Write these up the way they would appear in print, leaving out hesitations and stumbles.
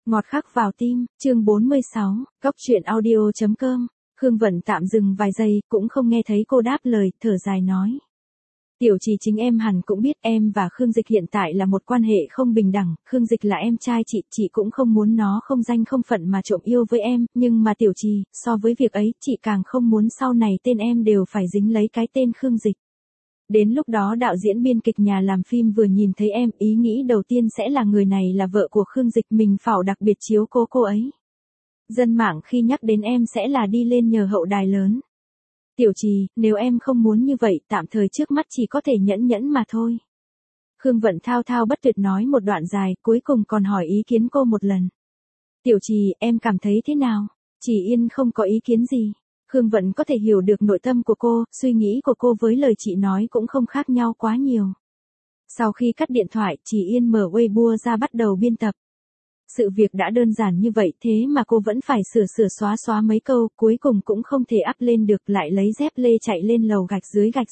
Ngọt khắc vào tim, chương 46, Góc truyện audio.com. Khương Vận tạm dừng vài giây, cũng không nghe thấy cô đáp lời, thở dài nói. Tiểu Trì chính em hẳn cũng biết em và Khương Dịch hiện tại là một quan hệ không bình đẳng, Khương Dịch là em trai chị cũng không muốn nó không danh không phận mà trộm yêu với em, nhưng mà Tiểu Trì, so với việc ấy, chị càng không muốn sau này tên em đều phải dính lấy cái tên Khương Dịch. Đến lúc đó đạo diễn biên kịch nhà làm phim vừa nhìn thấy em, ý nghĩ đầu tiên sẽ là người này là vợ của Khương Dịch, mình phải đặc biệt chiếu cố cô ấy. Dân mạng khi nhắc đến em sẽ là đi lên nhờ hậu đài lớn. Tiểu Trì, nếu em không muốn như vậy, tạm thời trước mắt chỉ có thể nhẫn nhẫn mà thôi. Khương Vận thao thao bất tuyệt nói một đoạn dài, cuối cùng còn hỏi ý kiến cô một lần. Tiểu Trì, em cảm thấy thế nào? Chỉ Yên không có ý kiến gì. Khương Vận có thể hiểu được nội tâm của cô, suy nghĩ của cô với lời chị nói cũng không khác nhau quá nhiều. Sau khi cắt điện thoại, Chỉ Yên mở Weibo ra bắt đầu biên tập. Sự việc đã đơn giản như vậy thế mà cô vẫn phải sửa xóa mấy câu, cuối cùng cũng không thể up lên được, lại lấy dép lê chạy lên lầu gạch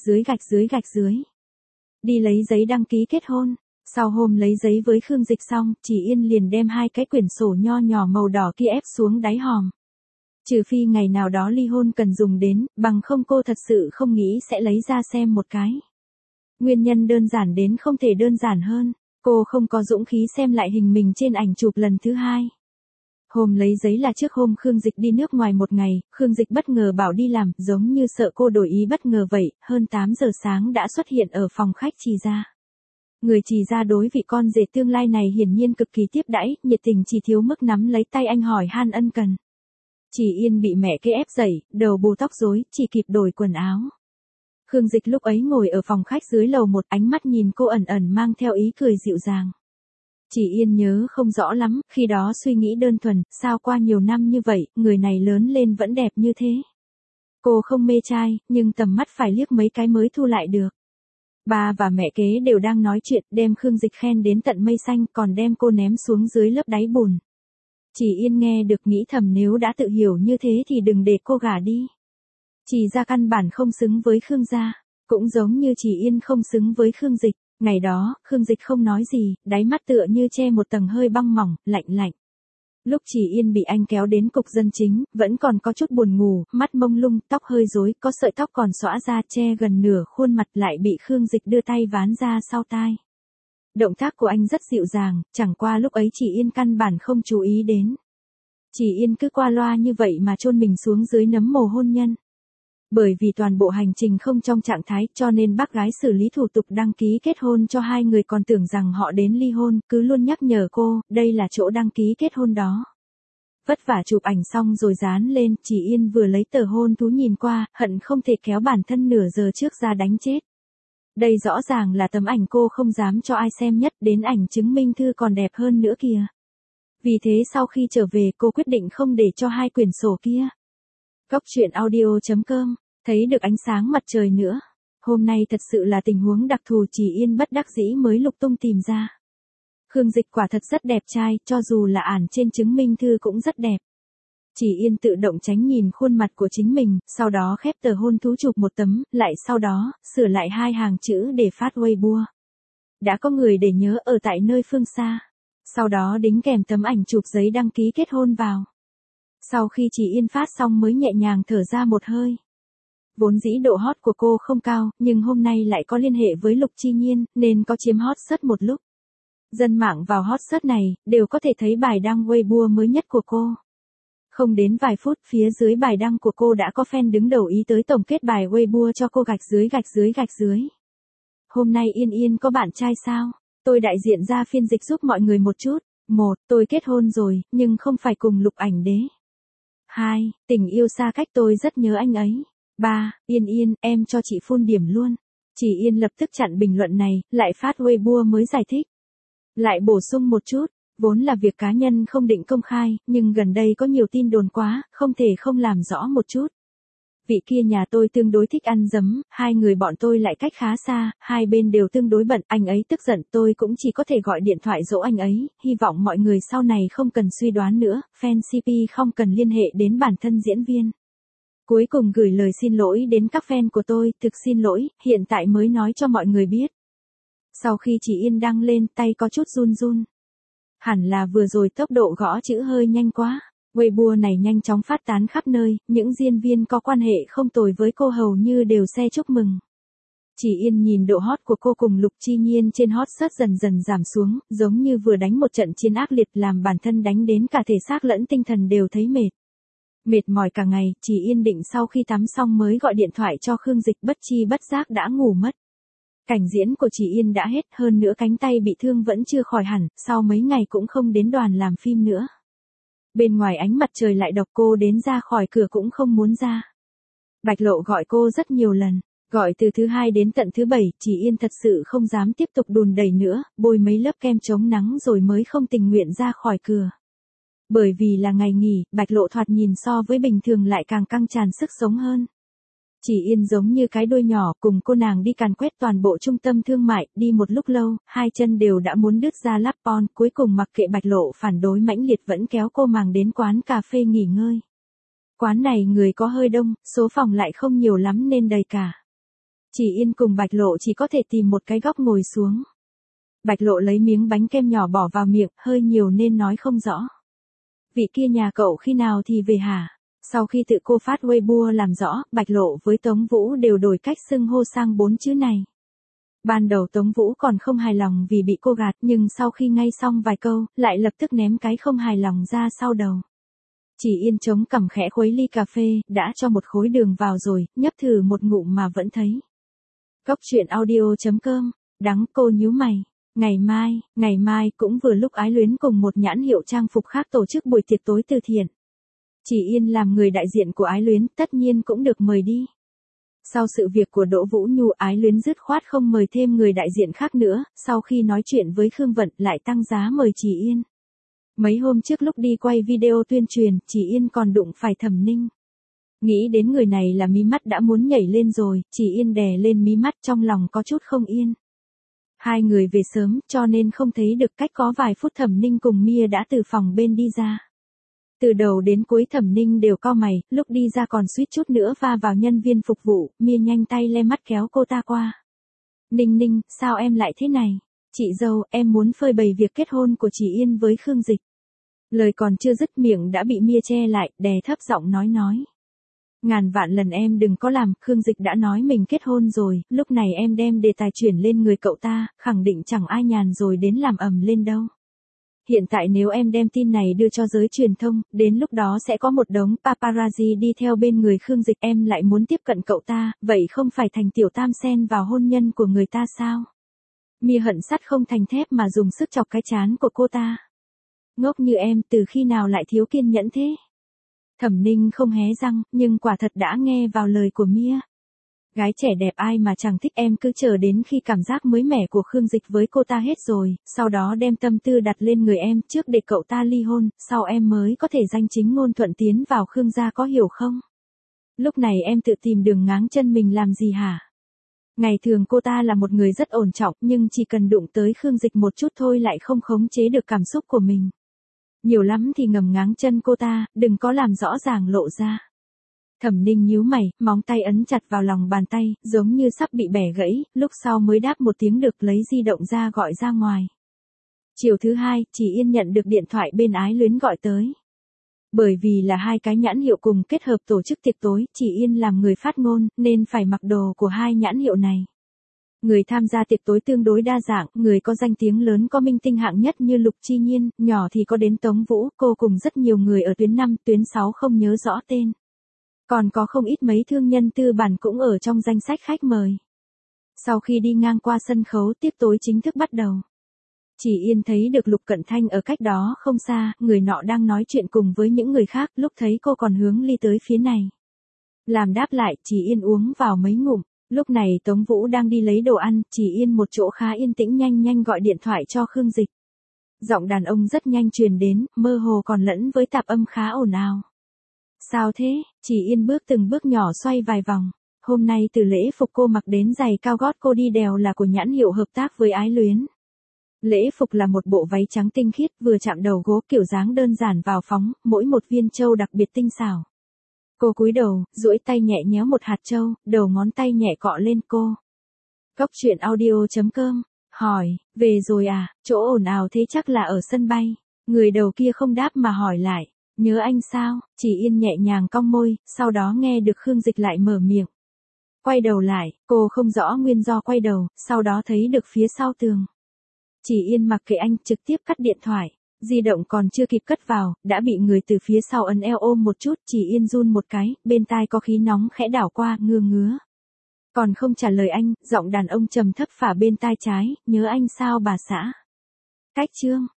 dưới. Đi lấy giấy đăng ký kết hôn. Sau hôm lấy giấy với Khương Dịch xong, Chỉ Yên liền đem hai cái quyển sổ nho nhỏ màu đỏ kia ép xuống đáy hòm. Trừ phi ngày nào đó ly hôn cần dùng đến, bằng không cô thật sự không nghĩ sẽ lấy ra xem một cái. Nguyên nhân đơn giản đến không thể đơn giản hơn, cô không có dũng khí xem lại hình mình trên ảnh chụp lần thứ hai. Hôm lấy giấy là trước hôm Khương Dịch đi nước ngoài một ngày, Khương Dịch bất ngờ bảo đi làm, giống như sợ cô đổi ý bất ngờ vậy, hơn 8 giờ sáng đã xuất hiện ở phòng khách Trì gia. Người Trì gia đối vị con rể tương lai này hiển nhiên cực kỳ tiếp đãi, nhiệt tình chỉ thiếu mức nắm lấy tay anh hỏi han ân cần. Chỉ Yên bị mẹ kế ép dậy, đầu bù tóc rối, chỉ kịp đổi quần áo. Khương Dịch lúc ấy ngồi ở phòng khách dưới lầu một, ánh mắt nhìn cô ẩn ẩn mang theo ý cười dịu dàng. Chỉ Yên nhớ không rõ lắm, khi đó suy nghĩ đơn thuần, sao qua nhiều năm như vậy, người này lớn lên vẫn đẹp như thế. Cô không mê trai, nhưng tầm mắt phải liếc mấy cái mới thu lại được. Ba và mẹ kế đều đang nói chuyện, đem Khương Dịch khen đến tận mây xanh, còn đem cô ném xuống dưới lớp đáy bùn. Chỉ Yên nghe được nghĩ thầm nếu đã tự hiểu như thế thì đừng để cô gả đi. Trì gia căn bản không xứng với Khương gia, cũng giống như Chỉ Yên không xứng với Khương Dịch. Ngày đó, Khương Dịch không nói gì, đáy mắt tựa như che một tầng hơi băng mỏng, lạnh. Lúc Chỉ Yên bị anh kéo đến cục dân chính, vẫn còn có chút buồn ngủ, mắt mông lung, tóc hơi rối, có sợi tóc còn xõa ra che gần nửa khuôn mặt, lại bị Khương Dịch đưa tay ván ra sau tai. Động tác của anh rất dịu dàng, chẳng qua lúc ấy Chỉ Yên căn bản không chú ý đến. Chỉ Yên cứ qua loa như vậy mà chôn mình xuống dưới nấm mồ hôn nhân. Bởi vì toàn bộ hành trình không trong trạng thái, cho nên bác gái xử lý thủ tục đăng ký kết hôn cho hai người còn tưởng rằng họ đến ly hôn, cứ luôn nhắc nhở cô, đây là chỗ đăng ký kết hôn đó. Vất vả chụp ảnh xong rồi dán lên, Chỉ Yên vừa lấy tờ hôn thú nhìn qua, hận không thể kéo bản thân nửa giờ trước ra đánh chết. Đây rõ ràng là tấm ảnh cô không dám cho ai xem nhất, đến ảnh chứng minh thư còn đẹp hơn nữa kìa. Vì thế sau khi trở về cô quyết định không để cho hai quyển sổ kia. Góc truyện audio.com, thấy được ánh sáng mặt trời nữa. Hôm nay thật sự là tình huống đặc thù, Chỉ Yên bất đắc dĩ mới lục tung tìm ra. Khương Dịch quả thật rất đẹp trai, cho dù là ảnh trên chứng minh thư cũng rất đẹp. Chỉ Yên tự động tránh nhìn khuôn mặt của chính mình, sau đó khép tờ hôn thú chụp một tấm, lại sau đó, sửa lại hai hàng chữ để phát Weibo. Đã có người để nhớ ở tại nơi phương xa. Sau đó đính kèm tấm ảnh chụp giấy đăng ký kết hôn vào. Sau khi Chỉ Yên phát xong mới nhẹ nhàng thở ra một hơi. Vốn dĩ độ hot của cô không cao, nhưng hôm nay lại có liên hệ với Lục Chi Nhiên, nên có chiếm hot search một lúc. Dân mạng vào hot search này, đều có thể thấy bài đăng Weibo mới nhất của cô. Không đến vài phút, phía dưới bài đăng của cô đã có fan đứng đầu ý tới tổng kết bài Weibo cho cô gạch dưới. Hôm nay Yên có bạn trai sao? Tôi đại diện ra phiên dịch giúp mọi người một chút. 1. Tôi kết hôn rồi, nhưng không phải cùng Lục Ảnh Đế. 2. Tình yêu xa cách tôi rất nhớ anh ấy. 3. Yên, em cho chị phun điểm luôn. Chỉ Yên lập tức chặn bình luận này, lại phát Weibo mới giải thích. Lại bổ sung một chút, vốn là việc cá nhân không định công khai, nhưng gần đây có nhiều tin đồn quá, không thể không làm rõ một chút. Vị kia nhà tôi tương đối thích ăn dấm, hai người bọn tôi lại cách khá xa, hai bên đều tương đối bận, anh ấy tức giận, tôi cũng chỉ có thể gọi điện thoại dỗ anh ấy, hy vọng mọi người sau này không cần suy đoán nữa, fan CP không cần liên hệ đến bản thân diễn viên. Cuối cùng gửi lời xin lỗi đến các fan của tôi, thực xin lỗi, hiện tại mới nói cho mọi người biết. Sau khi Chỉ Yên đăng lên, tay có chút run. Hẳn là vừa rồi tốc độ gõ chữ hơi nhanh quá. Weibo này nhanh chóng phát tán khắp nơi, những diễn viên có quan hệ không tồi với cô hầu như đều xe chúc mừng. Chỉ Yên nhìn độ hot của cô cùng Lục Chi Nhiên trên hot search dần dần giảm xuống, giống như vừa đánh một trận chiến ác liệt làm bản thân đánh đến cả thể xác lẫn tinh thần đều thấy mệt. Mệt mỏi cả ngày, Chỉ Yên định sau khi tắm xong mới gọi điện thoại cho Khương Dịch, bất chi bất giác đã ngủ mất. Cảnh diễn của Chỉ Yên đã hết, hơn nữa cánh tay bị thương vẫn chưa khỏi hẳn, sau mấy ngày cũng không đến đoàn làm phim nữa. Bên ngoài ánh mặt trời lại độc, cô đến ra khỏi cửa cũng không muốn ra. Bạch Lộ gọi cô rất nhiều lần, gọi từ thứ 2 đến tận thứ 7, Chỉ Yên thật sự không dám tiếp tục đùn đẩy nữa, bôi mấy lớp kem chống nắng rồi mới không tình nguyện ra khỏi cửa. Bởi vì là ngày nghỉ, Bạch Lộ thoạt nhìn so với bình thường lại càng căng tràn sức sống hơn. Chỉ Yên giống như cái đuôi nhỏ, cùng cô nàng đi càn quét toàn bộ trung tâm thương mại, đi một lúc lâu, hai chân đều đã muốn đứt ra lắp pon, cuối cùng mặc kệ Bạch Lộ phản đối mãnh liệt vẫn kéo cô màng đến quán cà phê nghỉ ngơi. Quán này người có hơi đông, số phòng lại không nhiều lắm nên đầy cả. Chỉ Yên cùng Bạch Lộ chỉ có thể tìm một cái góc ngồi xuống. Bạch Lộ lấy miếng bánh kem nhỏ bỏ vào miệng, hơi nhiều nên nói không rõ. Vị kia nhà cậu khi nào thì về hả? Sau khi tự cô phát Weibo làm rõ, Bạch Lộ với Tống Vũ đều đổi cách xưng hô sang 4 chữ này. Ban đầu Tống Vũ còn không hài lòng vì bị cô gạt, nhưng sau khi ngay xong vài câu, lại lập tức ném cái không hài lòng ra sau đầu. Chỉ Yên chống cằm khẽ khuấy ly cà phê, đã cho một khối đường vào rồi, nhấp thử một ngụm mà vẫn thấy. Cốc truyện audio.com, đắng, cô nhíu mày. Ngày mai cũng vừa lúc Ái Luyến cùng một nhãn hiệu trang phục khác tổ chức buổi tiệc tối từ thiện. Chỉ Yên làm người đại diện của Ái Luyến, tất nhiên cũng được mời đi. Sau sự việc của Đỗ Vũ Nhu, Ái Luyến dứt khoát không mời thêm người đại diện khác nữa, sau khi nói chuyện với Khương Vận lại tăng giá mời Chỉ Yên. Mấy hôm trước lúc đi quay video tuyên truyền, Chỉ Yên còn đụng phải Thẩm Ninh. Nghĩ đến người này là mí mắt đã muốn nhảy lên rồi, Chỉ Yên đè lên mí mắt, trong lòng có chút không yên. Hai người về sớm cho nên không thấy được, cách có vài phút Thẩm Ninh cùng Mia đã từ phòng bên đi ra. Từ đầu đến cuối Thẩm Ninh đều cau mày, lúc đi ra còn suýt chút nữa va vào nhân viên phục vụ, Mia nhanh tay le mắt kéo cô ta qua. Ninh, sao em lại thế này? Chị dâu, em muốn phơi bày việc kết hôn của Chỉ Yên với Khương Dịch. Lời còn chưa dứt miệng đã bị Mia che lại, đè thấp giọng nói. Ngàn vạn lần em đừng có làm, Khương Dịch đã nói mình kết hôn rồi, lúc này em đem đề tài chuyển lên người cậu ta, khẳng định chẳng ai nhàn rồi đến làm ầm lên đâu. Hiện tại nếu em đem tin này đưa cho giới truyền thông, đến lúc đó sẽ có một đống paparazzi đi theo bên người Khương Dịch, em lại muốn tiếp cận cậu ta, vậy không phải thành tiểu tam sen vào hôn nhân của người ta sao? Mia hận sắt không thành thép mà dùng sức chọc cái trán của cô ta. Ngốc như em, từ khi nào lại thiếu kiên nhẫn thế? Thẩm Ninh không hé răng, nhưng quả thật đã nghe vào lời của Mia. Gái trẻ đẹp ai mà chẳng thích, em cứ chờ đến khi cảm giác mới mẻ của Khương Dịch với cô ta hết rồi, sau đó đem tâm tư đặt lên người em trước để cậu ta ly hôn, sau em mới có thể danh chính ngôn thuận tiến vào Khương gia, có hiểu không? Lúc này em tự tìm đường ngáng chân mình làm gì hả? Ngày thường cô ta là một người rất ổn trọng, nhưng chỉ cần đụng tới Khương Dịch một chút thôi lại không khống chế được cảm xúc của mình. Nhiều lắm thì ngầm ngáng chân cô ta, đừng có làm rõ ràng lộ ra. Thẩm Ninh nhíu mày, móng tay ấn chặt vào lòng bàn tay, giống như sắp bị bẻ gãy, lúc sau mới đáp một tiếng được lấy di động ra gọi ra ngoài. Chiều thứ 2, Chỉ Yên nhận được điện thoại bên Ái Luyến gọi tới. Bởi vì là hai cái nhãn hiệu cùng kết hợp tổ chức tiệc tối, Chỉ Yên làm người phát ngôn, nên phải mặc đồ của hai nhãn hiệu này. Người tham gia tiệc tối tương đối đa dạng, người có danh tiếng lớn có minh tinh hạng nhất như Lục Chi Nhiên, nhỏ thì có đến Tống Vũ, cô cùng rất nhiều người ở tuyến 5, tuyến 6 không nhớ rõ tên. Còn có không ít mấy thương nhân tư bản cũng ở trong danh sách khách mời. Sau khi đi ngang qua sân khấu, tiệc tối chính thức bắt đầu. Chỉ Yên thấy được Lục Cận Thanh ở cách đó không xa, người nọ đang nói chuyện cùng với những người khác, lúc thấy cô còn hướng ly tới phía này. Làm đáp lại, Chỉ Yên uống vào mấy ngụm. Lúc này Tống Vũ đang đi lấy đồ ăn, Chỉ Yên một chỗ khá yên tĩnh nhanh gọi điện thoại cho Khương Dịch. Giọng đàn ông rất nhanh truyền đến, mơ hồ còn lẫn với tạp âm khá ồn ào. Sao thế? Chỉ Yên bước từng bước nhỏ xoay vài vòng. Hôm nay từ lễ phục cô mặc đến giày cao gót cô đi đèo là của nhãn hiệu hợp tác với Ái Luyến. Lễ phục là một bộ váy trắng tinh khiết, vừa chạm đầu gối, kiểu dáng đơn giản vào phóng, mỗi một viên châu đặc biệt tinh xảo. Cô cúi đầu, duỗi tay nhẹ nhéo một hạt châu, đầu ngón tay nhẹ cọ lên cô. Cốc truyện audio.com Hỏi, về rồi à, chỗ ồn ào thế chắc là ở sân bay. Người đầu kia không đáp mà hỏi lại, nhớ anh sao, chỉ Yên nhẹ nhàng cong môi, sau đó nghe được Khương Dịch lại mở miệng. Quay đầu lại, cô không rõ nguyên do quay đầu, sau đó thấy được phía sau tường. Chỉ Yên mặc kệ anh, trực tiếp cắt điện thoại. Di động còn chưa kịp cất vào, đã bị người từ phía sau ấn eo ôm một chút, Chỉ Yên run một cái, bên tai có khí nóng khẽ đảo qua, ngứa. Còn không trả lời anh, giọng đàn ông trầm thấp phả bên tai trái, nhớ anh sao bà xã. Cách chương.